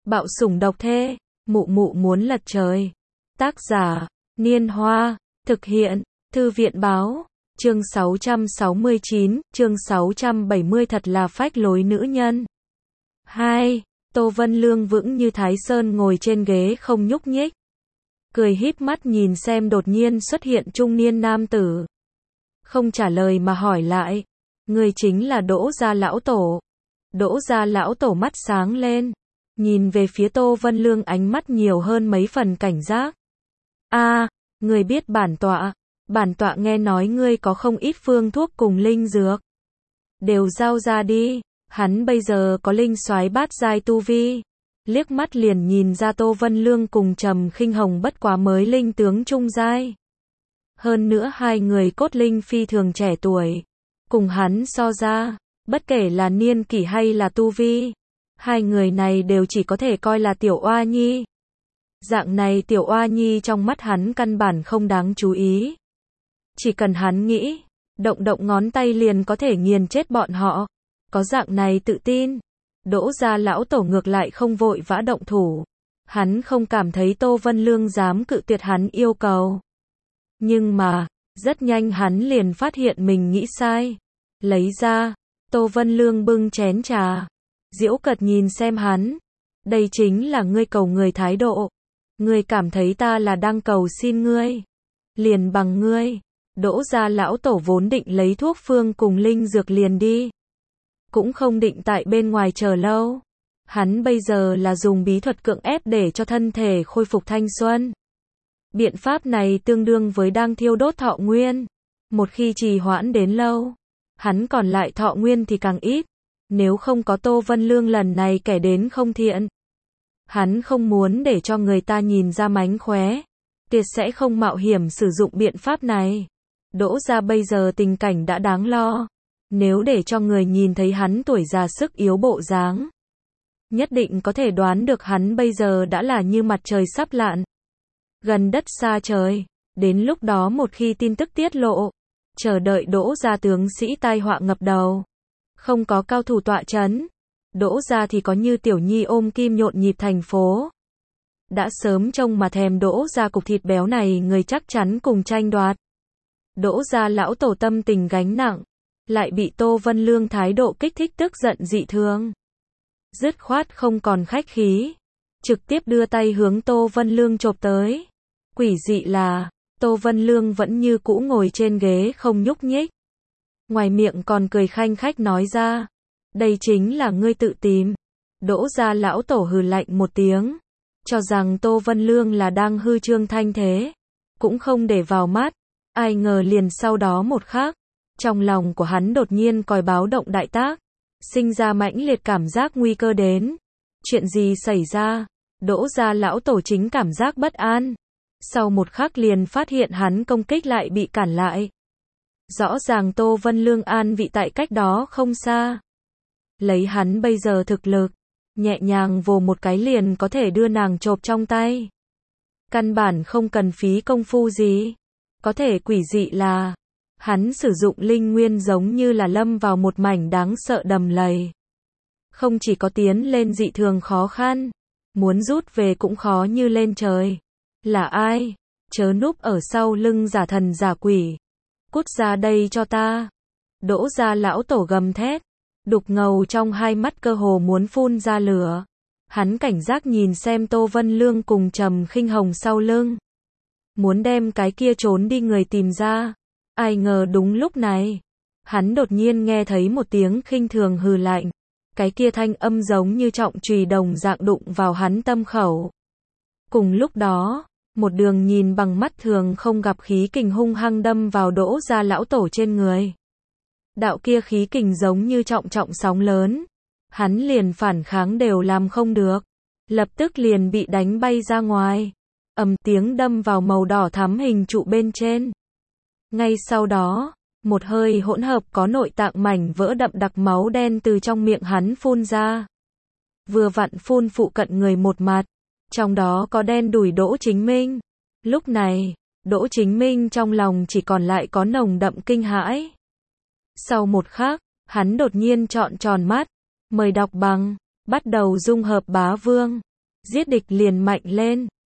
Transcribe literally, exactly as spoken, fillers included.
Bạo sủng độc thê, mụ mụ muốn lật trời. Tác giả, Niên Hoa, thực hiện, Thư viện Báo, chương sáu trăm sáu mươi chín, chương sáu trăm bảy mươi thật là phách lối nữ nhân. hai. Tô Vân Lương vững như Thái Sơn ngồi trên ghế không nhúc nhích. Cười híp mắt nhìn xem đột nhiên xuất hiện trung niên nam tử. Không trả lời mà hỏi lại. Người chính là Đỗ gia lão tổ. Đỗ gia lão tổ mắt sáng lên. Nhìn về phía Tô Vân Lương ánh mắt nhiều hơn mấy phần cảnh giác. A, à, người biết bản tọa. Bản tọa nghe nói ngươi có không ít phương thuốc cùng linh dược. Đều giao ra đi. Hắn bây giờ có linh soái bát giai tu vi. Liếc mắt liền nhìn ra Tô Vân Lương cùng Trầm Khinh Hồng bất quá mới linh tướng trung giai. Hơn nữa hai người cốt linh phi thường trẻ tuổi. Cùng hắn so ra, bất kể là niên kỷ hay là tu vi, hai người này đều chỉ có thể coi là tiểu oa nhi. Dạng này tiểu oa nhi trong mắt hắn căn bản không đáng chú ý. Chỉ cần hắn nghĩ, động động ngón tay liền có thể nghiền chết bọn họ. Có dạng này tự tin, Đỗ gia lão tổ ngược lại không vội vã động thủ. Hắn không cảm thấy Tô Vân Lương dám cự tuyệt hắn yêu cầu. Nhưng mà, rất nhanh hắn liền phát hiện mình nghĩ sai. Lấy ra, Tô Vân Lương bưng chén trà. Giễu cợt nhìn xem hắn. Đây chính là ngươi cầu người thái độ. Ngươi cảm thấy ta là đang cầu xin ngươi. Liền bằng ngươi. Đỗ gia lão tổ vốn định lấy thuốc phương cùng linh dược liền đi. Cũng không định tại bên ngoài chờ lâu. Hắn bây giờ là dùng bí thuật cưỡng ép để cho thân thể khôi phục thanh xuân. Biện pháp này tương đương với đang thiêu đốt thọ nguyên. Một khi trì hoãn đến lâu, hắn còn lại thọ nguyên thì càng ít. Nếu không có Tô Vân Lương lần này kẻ đến không thiện, hắn không muốn để cho người ta nhìn ra mánh khóe, tuyệt sẽ không mạo hiểm sử dụng biện pháp này. Đỗ gia bây giờ tình cảnh đã đáng lo. Nếu để cho người nhìn thấy hắn tuổi già sức yếu bộ dáng, nhất định có thể đoán được hắn bây giờ đã là như mặt trời sắp lặn, gần đất xa trời. Đến lúc đó một khi tin tức tiết lộ, chờ đợi Đỗ gia tướng sĩ tai họa ngập đầu. Không có cao thủ tọa chấn, Đỗ gia thì có như tiểu nhi ôm kim nhộn nhịp thành phố. Đã sớm trông mà thèm Đỗ gia cục thịt béo này người chắc chắn cùng tranh đoạt. Đỗ gia lão tổ tâm tình gánh nặng, lại bị Tô Vân Lương thái độ kích thích tức giận dị thường. Dứt khoát không còn khách khí, trực tiếp đưa tay hướng Tô Vân Lương chộp tới. Quỷ dị là, Tô Vân Lương vẫn như cũ ngồi trên ghế không nhúc nhích. Ngoài miệng còn cười khanh khách nói ra, đây chính là ngươi tự tìm. Đỗ gia lão tổ hừ lạnh một tiếng, cho rằng Tô Vân Lương là đang hư trương thanh thế, cũng không để vào mắt. Ai ngờ liền sau đó một khắc, trong lòng của hắn đột nhiên còi báo động đại tác, sinh ra mãnh liệt cảm giác nguy cơ đến. Chuyện gì xảy ra? Đỗ gia lão tổ chính cảm giác bất an. Sau một khắc liền phát hiện hắn công kích lại bị cản lại. Rõ ràng Tô Vân Lương an vị tại cách đó không xa. Lấy hắn bây giờ thực lực, nhẹ nhàng vồ một cái liền có thể đưa nàng chộp trong tay. Căn bản không cần phí công phu gì. Có thể quỷ dị là, hắn sử dụng linh nguyên giống như là lâm vào một mảnh đáng sợ đầm lầy. Không chỉ có tiến lên dị thường khó khăn, muốn rút về cũng khó như lên trời. Là ai? Chớ núp ở sau lưng giả thần giả quỷ. Cút ra đây cho ta. Đỗ gia lão tổ gầm thét, đục ngầu trong hai mắt cơ hồ muốn phun ra lửa. Hắn cảnh giác nhìn xem Tô Vân Lương cùng Trầm Khinh Hồng sau lưng. Muốn đem cái kia trốn đi người tìm ra. Ai ngờ đúng lúc này, hắn đột nhiên nghe thấy một tiếng khinh thường hừ lạnh. Cái kia thanh âm giống như trọng chùy đồng dạng đụng vào hắn tâm khẩu. Cùng lúc đó, một đường nhìn bằng mắt thường không gặp khí kình hung hăng đâm vào Đỗ gia lão tổ trên người. Đạo kia khí kình giống như trọng trọng sóng lớn. Hắn liền phản kháng đều làm không được. Lập tức liền bị đánh bay ra ngoài. Ầm tiếng đâm vào màu đỏ thắm hình trụ bên trên. Ngay sau đó, một hơi hỗn hợp có nội tạng mảnh vỡ đậm đặc máu đen từ trong miệng hắn phun ra. Vừa vặn phun phụ cận người một mặt, trong đó có đen đủi Đỗ Chính Minh. Lúc này, Đỗ Chính Minh trong lòng chỉ còn lại có nồng đậm kinh hãi. Sau một khắc, hắn đột nhiên trọn tròn mắt, mời đọc bằng, bắt đầu dung hợp bá vương. giết địch liền mạnh lên.